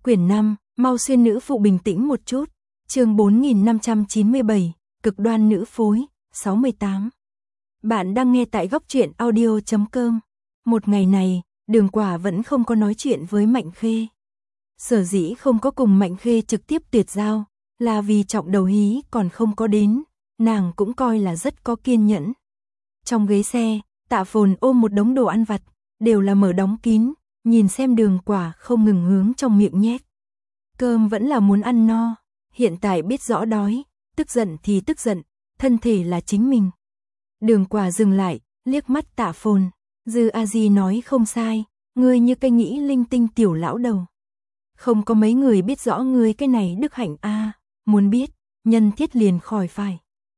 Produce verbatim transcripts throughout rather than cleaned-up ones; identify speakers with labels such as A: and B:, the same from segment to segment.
A: Quyển năm, mau xuyên nữ phụ bình tĩnh một chút. Chương bốn nghìn năm trăm chín mươi bảy, cực đoan nữ phối, sáu mươi tám. Bạn đang nghe tại góc truyện audio chấm com. Một ngày này, Đường Quả vẫn không có nói chuyện với Mạnh Khê. Sở dĩ không có cùng Mạnh Khê trực tiếp tuyệt giao, là vì trọng đầu hí còn không có đến, nàng cũng coi là rất có kiên nhẫn. Trong ghế xe, Tạ Phồn ôm một đống đồ ăn vặt, đều là mở đóng kín, nhìn xem Đường Quả không ngừng hướng trong miệng nhét. Cơm vẫn là muốn ăn no, hiện tại biết rõ đói, tức giận thì tức giận, thân thể là chính mình. Đường Quả dừng lại, liếc mắt Tạ Phồn, Dư A Di nói không sai, ngươi như cây nghĩ linh tinh tiểu lão đầu. Không có mấy người biết rõ ngươi cái này đức hạnh a, muốn biết, nhân thiết liền khỏi phải.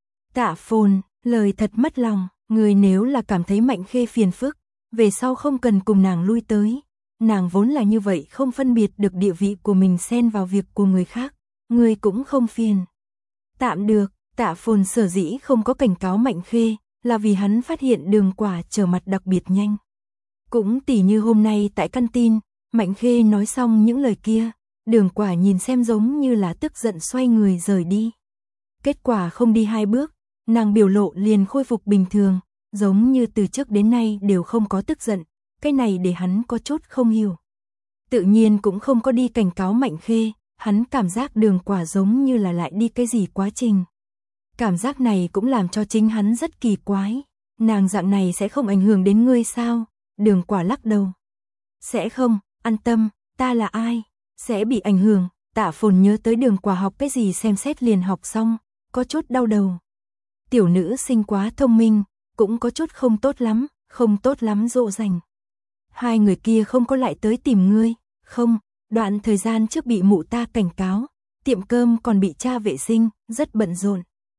A: Tạ Phồn, lời thật mất lòng, ngươi nếu là cảm thấy Mạnh Khê phiền phức, về sau không cần cùng nàng lui tới. Nàng vốn là như vậy không phân biệt được địa vị của mình xen vào việc của người khác, ngươi cũng không phiền. Tạm được, Tạ Phồn sở dĩ không có cảnh cáo Mạnh Khê, là vì hắn phát hiện Đường Quả trở mặt đặc biệt nhanh. Cũng tỉ như hôm nay tại căn tin, Mạnh Khê nói xong những lời kia, Đường Quả nhìn xem giống như là tức giận xoay người rời đi. Kết quả không đi hai bước, nàng biểu lộ liền khôi phục bình thường, giống như từ trước đến nay đều không có tức giận, cái này để hắn có chút không hiểu. Tự nhiên cũng không có đi cảnh cáo Mạnh Khê, hắn cảm giác Đường Quả giống như là lại đi cái gì quá trình. Cảm giác này cũng làm cho chính hắn rất kỳ quái, nàng dạng này sẽ không ảnh hưởng đến ngươi sao? Đường Quả lắc đầu. Sẽ không, an tâm, ta là ai? Sẽ bị ảnh hưởng. Tạ Phồn nhớ tới Đường Quả học cái gì xem xét liền học xong, có chút đau đầu. Tiểu nữ sinh quá thông minh, cũng có chút không tốt lắm, không tốt lắm dỗ dành. Hai người kia không có lại tới tìm ngươi, không, đoạn thời gian trước bị mụ ta cảnh cáo, tiệm cơm còn bị tra vệ sinh, rất bận rộn.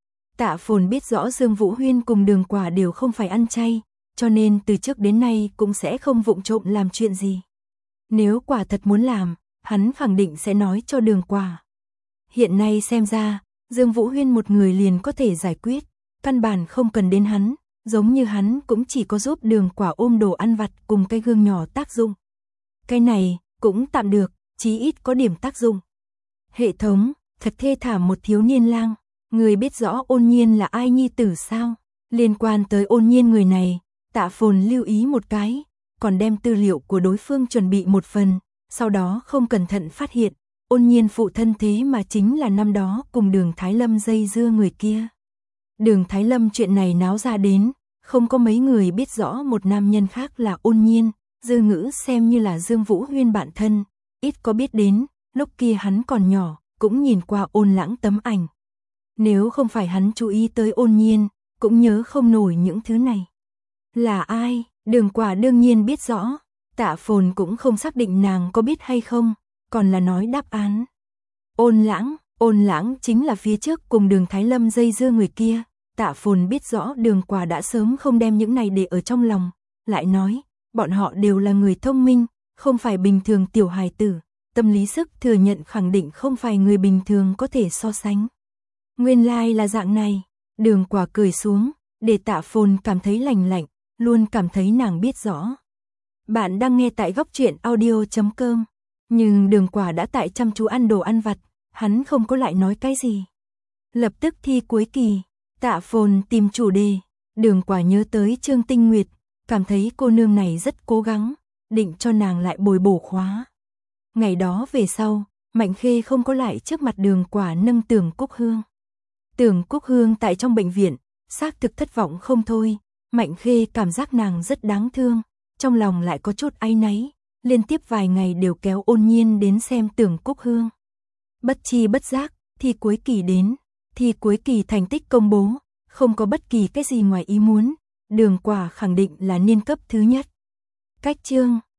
A: Tạ Phồn biết rõ Dương Vũ Huyên cùng Đường Quả đều không phải ăn chay, cho nên từ trước đến nay cũng sẽ không vụng trộm làm chuyện gì. Nếu quả thật muốn làm, hắn khẳng định sẽ nói cho Đường Quả. Hiện nay xem ra, Dương Vũ Huyên một người liền có thể giải quyết, căn bản không cần đến hắn, giống như hắn cũng chỉ có giúp Đường Quả ôm đồ ăn vặt cùng cái gương nhỏ tác dụng. Cái này, cũng tạm được, chí ít có điểm tác dụng. Hệ thống, thật thê thảm một thiếu niên lang, người biết rõ Ôn Nhiên là ai nhi tử sao? Liên quan tới Ôn Nhiên người này, Tạ Phồn lưu ý một cái, còn đem tư liệu của đối phương chuẩn bị một phần, sau đó không cẩn thận phát hiện, Ôn Nhiên phụ thân thế mà chính là năm đó cùng Đường Thái Lâm dây dưa người kia. Đường Thái Lâm chuyện này náo ra đến, không có mấy người biết rõ một nam nhân khác là Ôn Nhiên, Dư Ngữ xem như là Dương Vũ Huyên bạn thân, ít có biết đến, lúc kia hắn còn nhỏ, cũng nhìn qua Ôn Lãng tấm ảnh. Nếu không phải hắn chú ý tới Ôn Nhiên, cũng nhớ không nổi những thứ này. Là ai? Đường Quả đương nhiên biết rõ, Tạ Phồn cũng không xác định nàng có biết hay không, còn là nói đáp án. Ôn Lãng, Ôn Lãng chính là phía trước cùng Đường Thái Lâm dây dưa người kia. Tạ Phồn biết rõ Đường Quả đã sớm không đem những này để ở trong lòng, lại nói, bọn họ đều là người thông minh, không phải bình thường tiểu hài tử, tâm lý sức thừa nhận khẳng định không phải người bình thường có thể so sánh. Nguyên lai like là dạng này, Đường Quả cười xuống, để Tạ Phồn cảm thấy lành lạnh, luôn cảm thấy nàng biết rõ. Bạn đang nghe tại góc truyện audio chấm com, nhưng Đường Quả đã tại chăm chú ăn đồ ăn vặt, hắn không có lại nói cái gì. Lập tức thi cuối kỳ, Tạ Phồn tìm chủ đề, Đường Quả nhớ tới Trương Tinh Nguyệt, cảm thấy cô nương này rất cố gắng, định cho nàng lại bồi bổ khóa. Ngày đó về sau, Mạnh Khê không có lại trước mặt Đường Quả nâng Tưởng Cúc Hương. Tưởng Cúc Hương tại trong bệnh viện, xác thực thất vọng không thôi, Mạnh Khê cảm giác nàng rất đáng thương, trong lòng lại có chút áy náy, liên tiếp vài ngày đều kéo Ôn Nhiên đến xem Tưởng Cúc Hương. Bất chi bất giác, thi cuối kỳ đến, thi cuối kỳ thành tích công bố, không có bất kỳ cái gì ngoài ý muốn, Đường Quả khẳng định là niên cấp thứ nhất. Cách chương